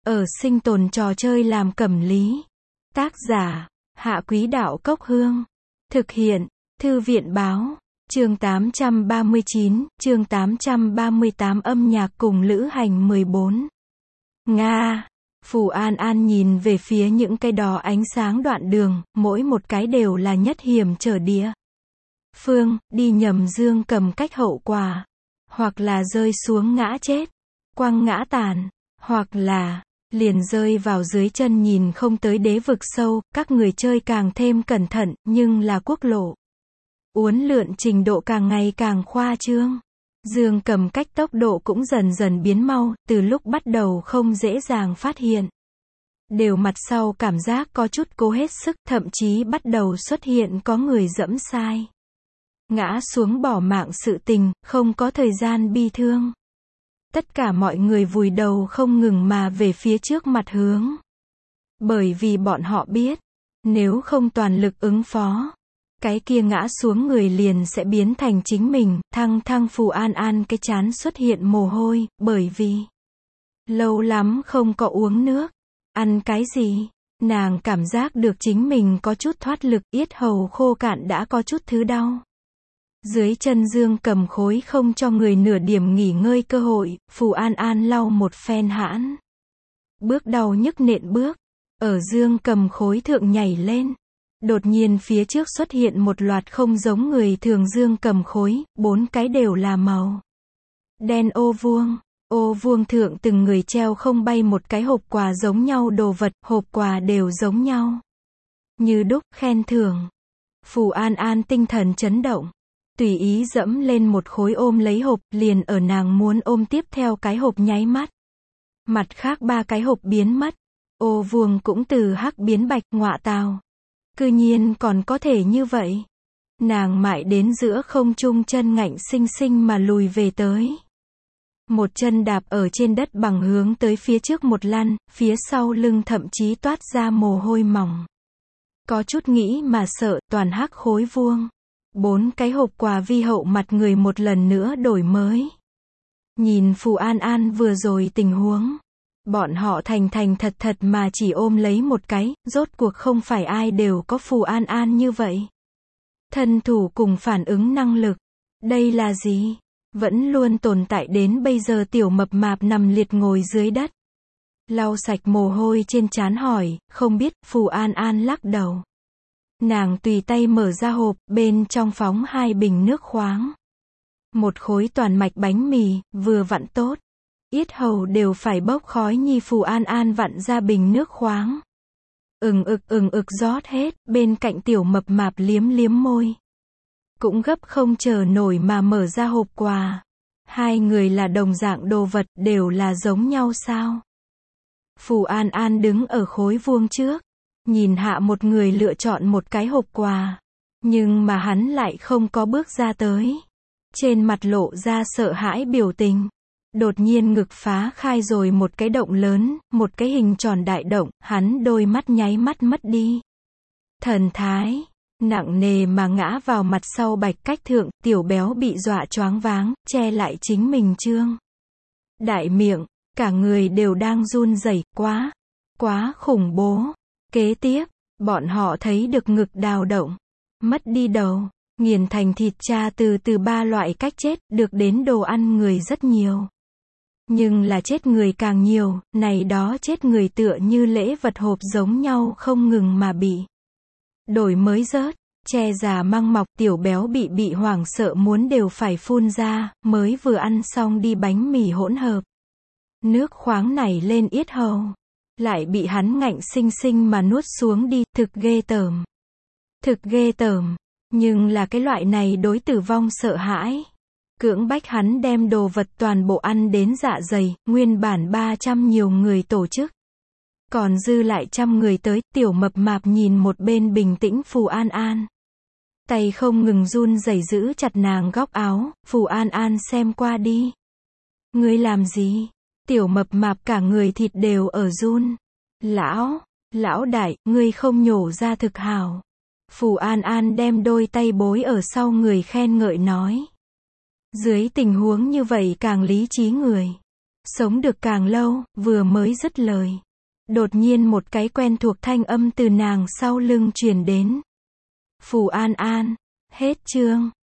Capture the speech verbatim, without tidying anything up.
ở sinh tồn trò chơi làm cẩm lý. Tác giả, Hạ Quý Đạo Cốc Hương. Thực hiện, Thư viện Báo. Chương tám trăm ba mươi chín, chương tám trăm ba mươi tám âm nhạc cùng lữ hành mười bốn. Nga. Phù An An nhìn về phía những cái đỏ ánh sáng đoạn đường, mỗi một cái đều là nhất hiểm trở địa. Phương, đi nhầm dương cầm cách hậu quả. Hoặc là rơi xuống ngã chết, quăng ngã tàn, hoặc là liền rơi vào dưới chân nhìn không tới đế vực sâu, các người chơi càng thêm cẩn thận, nhưng là quốc lộ. Uốn lượn trình độ càng ngày càng khoa trương. Dương cầm cách tốc độ cũng dần dần biến mau, từ lúc bắt đầu không dễ dàng phát hiện. Đều mặt sau cảm giác có chút cố hết sức, thậm chí bắt đầu xuất hiện có người dẫm sai. Ngã xuống bỏ mạng sự tình, không có thời gian bi thương. Tất cả mọi người vùi đầu không ngừng mà về phía trước mặt hướng. Bởi vì bọn họ biết, nếu không toàn lực ứng phó, cái kia ngã xuống người liền sẽ biến thành chính mình. Thăng thăng Phù An An cái trán xuất hiện mồ hôi, bởi vì lâu lắm không có uống nước. Ăn cái gì? Nàng cảm giác được chính mình có chút thoát lực, yết hầu khô cạn đã có chút thứ đau. Dưới chân dương cầm khối không cho người nửa điểm nghỉ ngơi cơ hội, Phù An An lau một phen hãn. Bước đau nhức nện bước, ở dương cầm khối thượng nhảy lên. Đột nhiên phía trước xuất hiện một loạt không giống người thường dương cầm khối, bốn cái đều là màu đen ô vuông. Ô vuông thượng từng người treo không bay một cái hộp quà giống nhau đồ vật, hộp quà đều giống nhau. Như đúc, khen thưởng. Phù An An tinh thần chấn động. Tùy ý dẫm lên một khối ôm lấy hộp, liền ở nàng muốn ôm tiếp theo cái hộp nháy mắt. Mặt khác ba cái hộp biến mất. Ô vuông cũng từ hắc biến bạch, ngọa tào. Cư nhiên còn có thể như vậy. Nàng mãi đến giữa không trung chân ngạnh xinh xinh mà lùi về tới. Một chân đạp ở trên đất bằng hướng tới phía trước một lăn, phía sau lưng thậm chí toát ra mồ hôi mỏng. Có chút nghĩ mà sợ, toàn hắc khối vuông. Bốn cái hộp quà vi hậu mặt người một lần nữa đổi mới. Nhìn Phù An An vừa rồi tình huống. Bọn họ thành thành thật thật mà chỉ ôm lấy một cái, rốt cuộc không phải ai đều có Phù An An như vậy. Thân thủ cùng phản ứng năng lực. Đây là gì? Vẫn luôn tồn tại đến bây giờ tiểu mập mạp nằm liệt ngồi dưới đất. Lau sạch mồ hôi trên trán hỏi, không biết. Phù An An lắc đầu. Nàng tùy tay mở ra hộp, bên trong phóng hai bình nước khoáng. Một khối toàn mạch bánh mì, vừa vặn tốt. Yết hầu đều phải bốc khói nhi. Phù An An vặn ra bình nước khoáng. Ừng ực ừng ực rót hết, bên cạnh tiểu mập mạp liếm liếm môi. Cũng gấp không chờ nổi mà mở ra hộp quà. Hai người là đồng dạng đồ vật, đều là giống nhau sao? Phù An An đứng ở khối vuông trước. Nhìn hạ một người lựa chọn một cái hộp quà. Nhưng mà hắn lại không có bước ra tới. Trên mặt lộ ra sợ hãi biểu tình. Đột nhiên ngực phá khai rồi một cái động lớn, một cái hình tròn đại động, hắn đôi mắt nháy mắt mất đi. Thần thái, nặng nề mà ngã vào mặt sau bạch cách thượng, tiểu béo bị dọa choáng váng, che lại chính mình trương đại miệng, cả người đều đang run rẩy, quá, quá khủng bố. Kế tiếp, bọn họ thấy được ngực đào động, mất đi đầu, nghiền thành thịt cha từ từ ba loại cách chết, được đến đồ ăn người rất nhiều. Nhưng là chết người càng nhiều, này đó chết người tựa như lễ vật hộp giống nhau không ngừng mà bị đổi mới rớt, che già mang mọc. Tiểu béo bị bị hoảng sợ muốn đều phải phun ra, mới vừa ăn xong đi bánh mì hỗn hợp. Nước khoáng nảy lên yết hầu. Lại bị hắn ngạnh xinh xinh mà nuốt xuống đi, thực ghê tởm. Thực ghê tởm, nhưng là cái loại này đối tử vong sợ hãi. Cưỡng bách hắn đem đồ vật toàn bộ ăn đến dạ dày, nguyên bản ba trăm nhiều người tổ chức. Còn dư lại trăm người tới, tiểu mập mạp nhìn một bên bình tĩnh Phù An An. Tay không ngừng run rẩy giữ chặt nàng góc áo. Phù An An xem qua đi. Ngươi làm gì? Tiểu mập mạp cả người thịt đều ở run. Lão, lão đại, ngươi không nhổ ra thực hảo. Phù An An đem đôi tay bối ở sau người khen ngợi nói. Dưới tình huống như vậy càng lý trí người. sống được càng lâu, vừa mới dứt lời. Đột nhiên một cái quen thuộc thanh âm từ nàng sau lưng truyền đến. Phù An An. Hết chương.